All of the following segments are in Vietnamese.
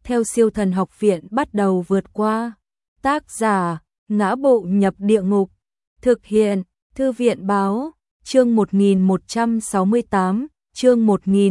theo Siêu Thần Học Viện bắt đầu vượt qua. Tác giả: Ngã Bộ Nhập Địa Ngục. Thực hiện: Thư viện báo. Chương 1168, chương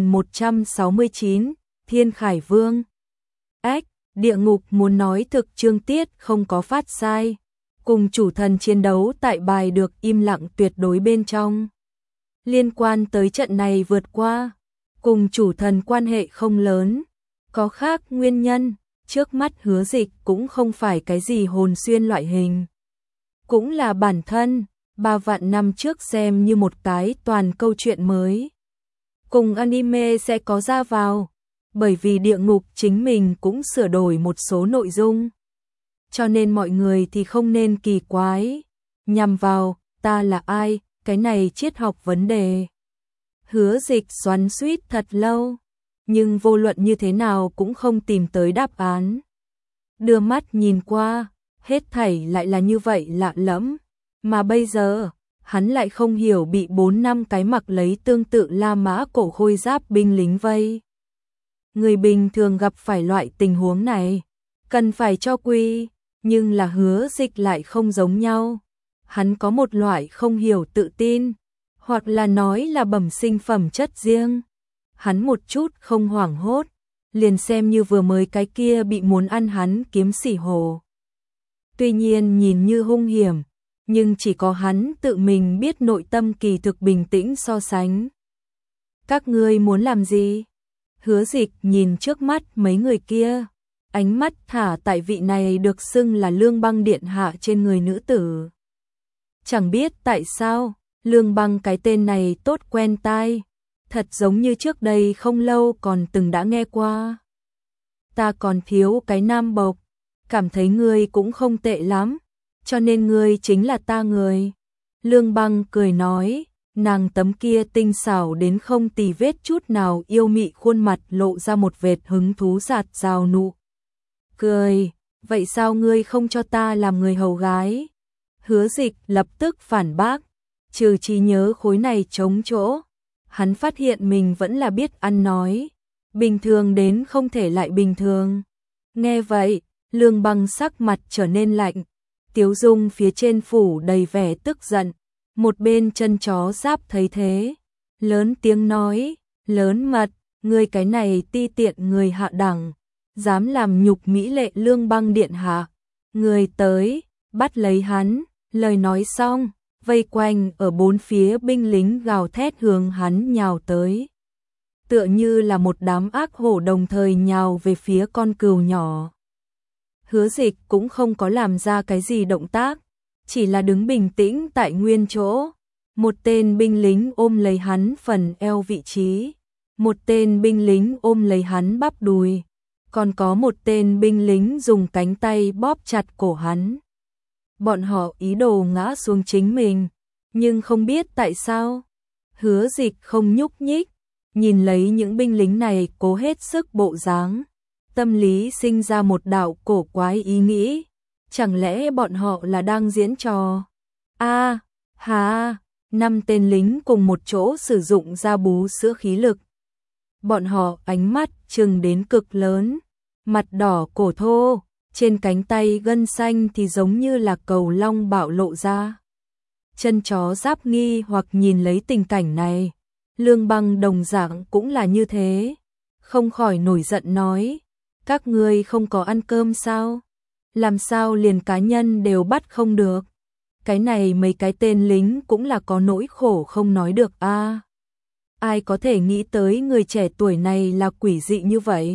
1169, Thiên Khải Vương. Ách, địa ngục muốn nói thực chương tiết không có phát sai. Cùng chủ thần chiến đấu tại bài được im lặng tuyệt đối bên trong. Liên quan tới trận này vượt qua, cùng chủ thần quan hệ không lớn, có khác nguyên nhân, trước mắt Hứa Dịch cũng không phải cái gì hồn xuyên loại hình. Cũng là bản thân, 3 vạn năm trước xem như một cái toàn câu chuyện mới. Cùng anime sẽ có ra vào, bởi vì địa ngục chính mình cũng sửa đổi một số nội dung. Cho nên mọi người thì không nên kỳ quái, nhằm vào, ta là ai, cái này triết học vấn đề. Hứa Dịch xoắn xuýt thật lâu, nhưng vô luận như thế nào cũng không tìm tới đáp án. Đưa mắt nhìn qua, hết thảy lại là như vậy lạ lẫm, mà bây giờ, hắn lại không hiểu bị 4 năm cái mặc lấy tương tự La Mã cổ khôi giáp binh lính vây. Người bình thường gặp phải loại tình huống này, cần phải cho quy, nhưng là Hứa Dịch lại không giống nhau. Hắn có một loại không hiểu tự tin, hoặc là nói là bẩm sinh phẩm chất riêng. Hắn một chút không hoảng hốt, liền xem như vừa mới cái kia bị muốn ăn hắn kiếm sỉ hồ. Tuy nhiên nhìn như hung hiểm, nhưng chỉ có hắn tự mình biết nội tâm kỳ thực bình tĩnh so sánh. Các ngươi muốn làm gì? Hứa Dịch nhìn trước mắt mấy người kia, ánh mắt thả tại vị này được xưng là Lương Băng Điện Hạ trên người nữ tử. Chẳng biết tại sao, Lương Băng cái tên này tốt quen tai, thật giống như trước đây không lâu còn từng đã nghe qua. Ta còn thiếu cái nam bộc, cảm thấy ngươi cũng không tệ lắm, cho nên ngươi chính là ta người. Lương Băng cười nói, nàng tấm kia tinh xảo đến không tì vết chút nào yêu mị khuôn mặt lộ ra một vệt hứng thú giạt rào nụ cười. Vậy sao ngươi không cho ta làm người hầu gái? Hứa Dịch lập tức phản bác, trừ trí nhớ khối này trống chỗ. Hắn phát hiện mình vẫn là biết ăn nói, bình thường đến không thể lại bình thường. Nghe vậy, Lương Băng sắc mặt trở nên lạnh, tiếu dung phía trên phủ đầy vẻ tức giận. Một bên chân chó giáp thấy thế, lớn tiếng nói, lớn mật, ngươi cái này ti tiện người hạ đẳng, dám làm nhục mỹ lệ Lương Băng điện hạ. Người tới, bắt lấy hắn. Lời nói xong, vây quanh ở bốn phía binh lính gào thét hướng hắn nhào tới. Tựa như là một đám ác hổ đồng thời nhào về phía con cừu nhỏ. Hứa Dịch cũng không có làm ra cái gì động tác, chỉ là đứng bình tĩnh tại nguyên chỗ. Một tên binh lính ôm lấy hắn phần eo vị trí, một tên binh lính ôm lấy hắn bắp đùi, còn có một tên binh lính dùng cánh tay bóp chặt cổ hắn. Bọn họ ý đồ ngã xuống chính mình, nhưng không biết tại sao. Hứa Dịch không nhúc nhích, nhìn lấy những binh lính này cố hết sức bộ dáng, tâm lý sinh ra một đạo cổ quái ý nghĩ, chẳng lẽ bọn họ là đang diễn trò? A, hà, 5 tên lính cùng một chỗ sử dụng ra bú sữa khí lực. Bọn họ ánh mắt trừng đến cực lớn, mặt đỏ cổ thô, trên cánh tay gân xanh thì giống như là cầu long bạo lộ ra. Chân chó giáp nghi hoặc nhìn lấy tình cảnh này, Lương Băng đồng dạng cũng là như thế, không khỏi nổi giận nói, các ngươi không có ăn cơm sao? Làm sao liền cá nhân đều bắt không được? Cái này mấy cái tên lính cũng là có nỗi khổ không nói được a. Ai có thể nghĩ tới người trẻ tuổi này là quỷ dị như vậy?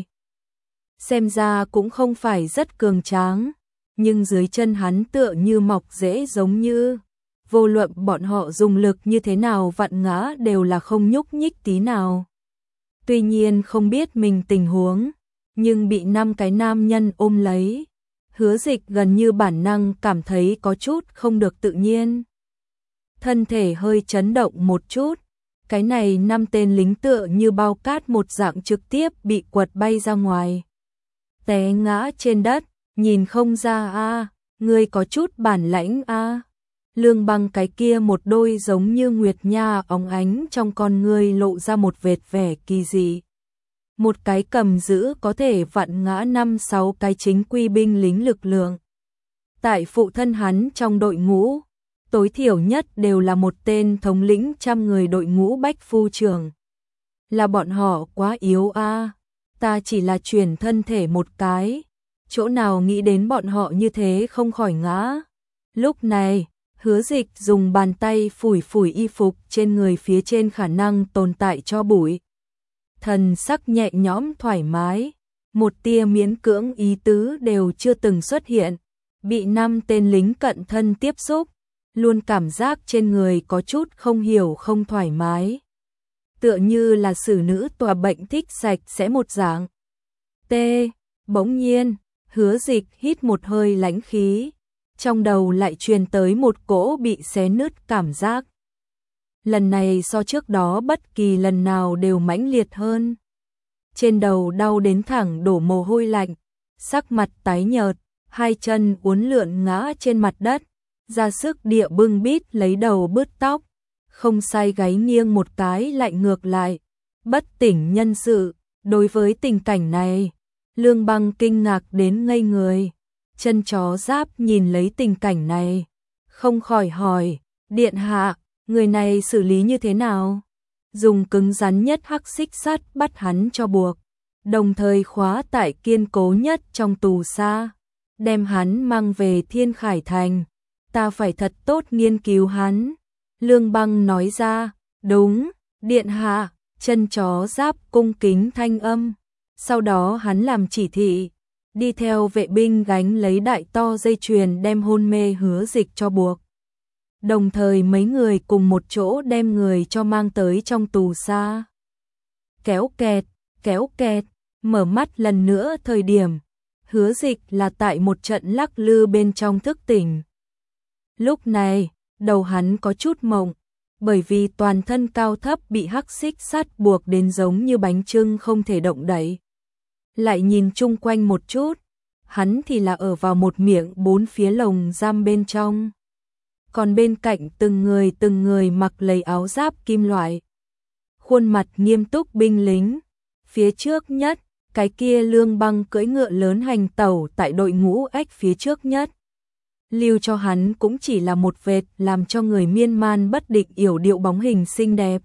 Xem ra cũng không phải rất cường tráng, nhưng dưới chân hắn tựa như mọc rễ giống như, vô luận bọn họ dùng lực như thế nào vặn ngã đều là không nhúc nhích tí nào. Tuy nhiên không biết mình tình huống, nhưng bị 5 cái nam nhân ôm lấy, Hứa Dịch gần như bản năng cảm thấy có chút không được tự nhiên. Thân thể hơi chấn động một chút, cái này 5 tên lính tựa như bao cát một dạng trực tiếp bị quật bay ra ngoài. Té ngã trên đất, nhìn không ra a, ngươi có chút bản lãnh a. Lương Băng cái kia một đôi giống như nguyệt nha óng ánh trong con ngươi lộ ra một vệt vẻ kỳ dị. một cái cầm giữ có thể vặn ngã 5-6 cái chính quy binh lính lực lượng. Tại phụ thân hắn trong đội ngũ, tối thiểu nhất đều là một tên thống lĩnh 100 người đội ngũ bách phu trưởng. Là bọn họ quá yếu a, ta chỉ là chuyển thân thể một cái, chỗ nào nghĩ đến bọn họ như thế không khỏi ngã. Lúc này, Hứa Dịch dùng bàn tay phủi phủi y phục trên người phía trên khả năng tồn tại cho bụi. Thần sắc nhẹ nhõm thoải mái, một tia miễn cưỡng ý tứ đều chưa từng xuất hiện, bị 5 tên lính cận thân tiếp xúc, luôn cảm giác trên người có chút không hiểu không thoải mái. Tựa như là xử nữ tòa bệnh thích sạch sẽ một dạng. T. Bỗng nhiên, Hứa Dịch hít một hơi lãnh khí, trong đầu lại truyền tới một cỗ bị xé nứt cảm giác. Lần này so trước đó bất kỳ lần nào đều mãnh liệt hơn. Trên đầu đau đến thẳng đổ mồ hôi lạnh, sắc mặt tái nhợt, hai chân uốn lượn ngã trên mặt đất, ra sức địa bưng bít lấy đầu bứt tóc, không sai gáy nghiêng một cái lại ngược lại, bất tỉnh nhân sự. Đối với tình cảnh này, Lương Băng kinh ngạc đến ngây người. Chân chó Giáp nhìn lấy tình cảnh này, không khỏi hỏi, điện hạ, người này xử lý như thế nào? Dùng cứng rắn nhất hắc xích sắt bắt hắn cho buộc, đồng thời khóa tại kiên cố nhất trong tù xa, đem hắn mang về Thiên Khải Thành. Ta phải thật tốt nghiên cứu hắn. Lương Băng nói ra, đúng, điện hạ. Chân chó Giáp cung kính thanh âm. Sau đó hắn làm chỉ thị, đi theo vệ binh gánh lấy đại to dây chuyền đem hôn mê Hứa Dịch cho buộc. Đồng thời mấy người cùng một chỗ đem người cho mang tới trong tù xa. Kéo kẹt, mở mắt lần nữa thời điểm, Hứa Dịch là tại một trận lắc lư bên trong thức tỉnh. Lúc này, đầu hắn có chút mộng, bởi vì toàn thân cao thấp bị hắc xích sắt buộc đến giống như bánh chưng không thể động đậy. Lại nhìn chung quanh một chút, hắn thì là ở vào một miệng 4 phía lồng giam bên trong. Còn bên cạnh từng người mặc lấy áo giáp kim loại. Khuôn mặt nghiêm túc binh lính. Phía trước nhất, cái kia Lương Băng cưỡi ngựa lớn hành tẩu tại đội ngũ ếch phía trước nhất. Lưu cho hắn cũng chỉ là một vệt làm cho người miên man bất định yểu điệu bóng hình xinh đẹp.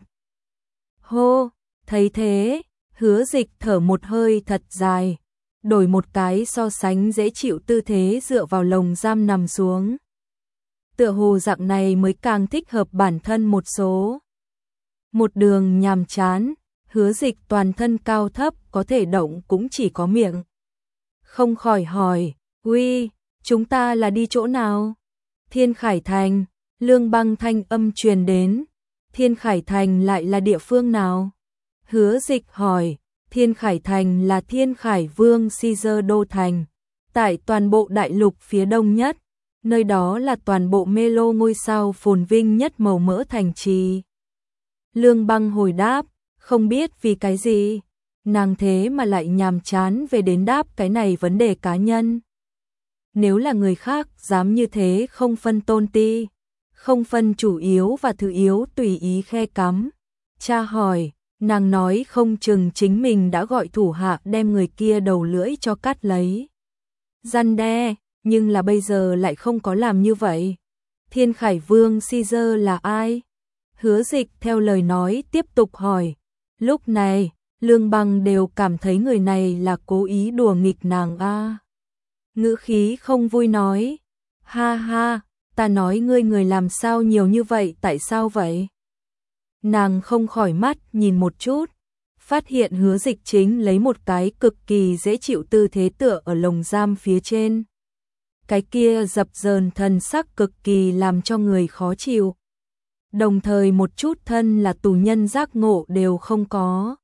Hô, thấy thế, Hứa Dịch thở một hơi thật dài, đổi một cái so sánh dễ chịu tư thế dựa vào lồng giam nằm xuống. Tựa hồ dạng này mới càng thích hợp bản thân một số. Một đường nhàm chán, Hứa Dịch toàn thân cao thấp có thể động cũng chỉ có miệng. Không khỏi hỏi, uy, chúng ta là đi chỗ nào? Thiên Khải Thành. Lương Băng thanh âm truyền đến. Thiên Khải Thành lại là địa phương nào? Hứa Dịch hỏi. Thiên Khải Thành là Thiên Khải Vương Caesar đô thành, tại toàn bộ đại lục phía đông nhất, nơi đó là toàn bộ mê lô ngôi sao phồn vinh nhất màu mỡ thành trì. Lương Băng hồi đáp, không biết vì cái gì, nàng thế mà lại nhàm chán về đến đáp cái này vấn đề cá nhân. Nếu là người khác dám như thế không phân tôn ti, không phân chủ yếu và thứ yếu tùy ý khe cắm. Cha hỏi, nàng nói không chừng chính mình đã gọi thủ hạ đem người kia đầu lưỡi cho cắt lấy. Răn đe, nhưng là bây giờ lại không có làm như vậy. Thiên Khải Vương Caesar là ai? Hứa Dịch theo lời nói tiếp tục hỏi. Lúc này, Lương Băng đều cảm thấy người này là cố ý đùa nghịch nàng a. Ngữ khí không vui nói, ha ha, ta nói ngươi người làm sao nhiều như vậy, tại sao vậy? Nàng không khỏi mắt nhìn một chút, phát hiện Hứa Dịch chính lấy một cái cực kỳ dễ chịu tư thế tựa ở lồng giam phía trên. Cái kia dập dờn thần sắc cực kỳ làm cho người khó chịu. Đồng thời một chút thân là tù nhân giác ngộ đều không có.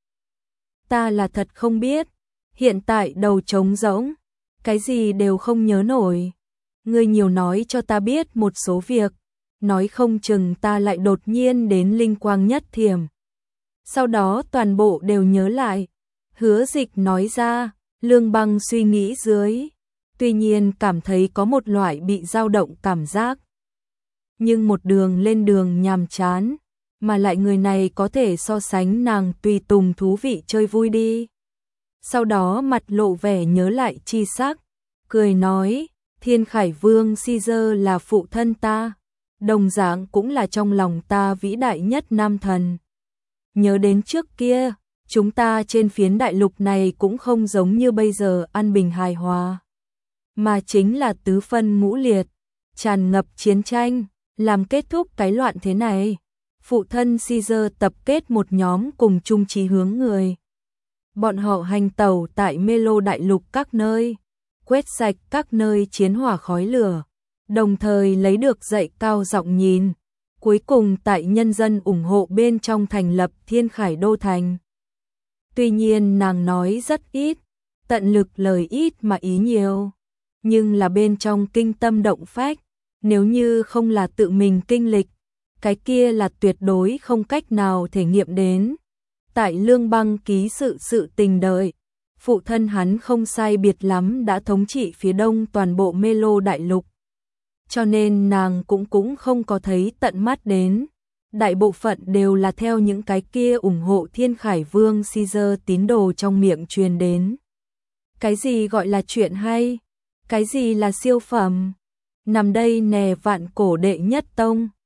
Ta là thật không biết, hiện tại đầu trống rỗng, cái gì đều không nhớ nổi. Ngươi nhiều nói cho ta biết một số việc, nói không chừng ta lại đột nhiên đến linh quang nhất thiểm. Sau đó toàn bộ đều nhớ lại. Hứa Dịch nói ra, Lương Băng suy nghĩ dưới, tuy nhiên cảm thấy có một loại bị dao động cảm giác. Nhưng một đường lên đường nhàm chán, mà lại người này có thể so sánh nàng tùy tùng thú vị chơi vui đi. sau đó mặt lộ vẻ nhớ lại chi sắc, cười nói, Thiên Khải Vương Caesar là phụ thân ta, đồng dạng cũng là trong lòng ta vĩ đại nhất nam thần. Nhớ đến trước kia, chúng ta trên phiến đại lục này cũng không giống như bây giờ an bình hài hòa, mà chính là tứ phân ngũ liệt, tràn ngập chiến tranh, làm kết thúc cái loạn thế này. Phụ thân Caesar tập kết một nhóm cùng chung chí hướng người. Bọn họ hành tẩu tại Melo đại lục các nơi, quét sạch các nơi chiến hỏa khói lửa, đồng thời lấy được dạy cao giọng nhìn, cuối cùng tại nhân dân ủng hộ bên trong thành lập Thiên Khải Đô Thành. Tuy nhiên nàng nói rất ít, tận lực lời ít mà ý nhiều, nhưng là bên trong kinh tâm động phách, nếu như không là tự mình kinh lịch, cái kia là tuyệt đối không cách nào thể nghiệm đến. Tại Lương Băng ký sự tình đời, phụ thân hắn không sai biệt lắm đã thống trị phía đông toàn bộ Melo đại lục. Cho nên nàng cũng không có thấy tận mắt đến. Đại bộ phận đều là theo những cái kia ủng hộ Thiên Khải Vương Caesar tín đồ trong miệng truyền đến. Cái gì gọi là chuyện hay? Cái gì là siêu phẩm? Nằm đây nè vạn cổ đệ nhất tông.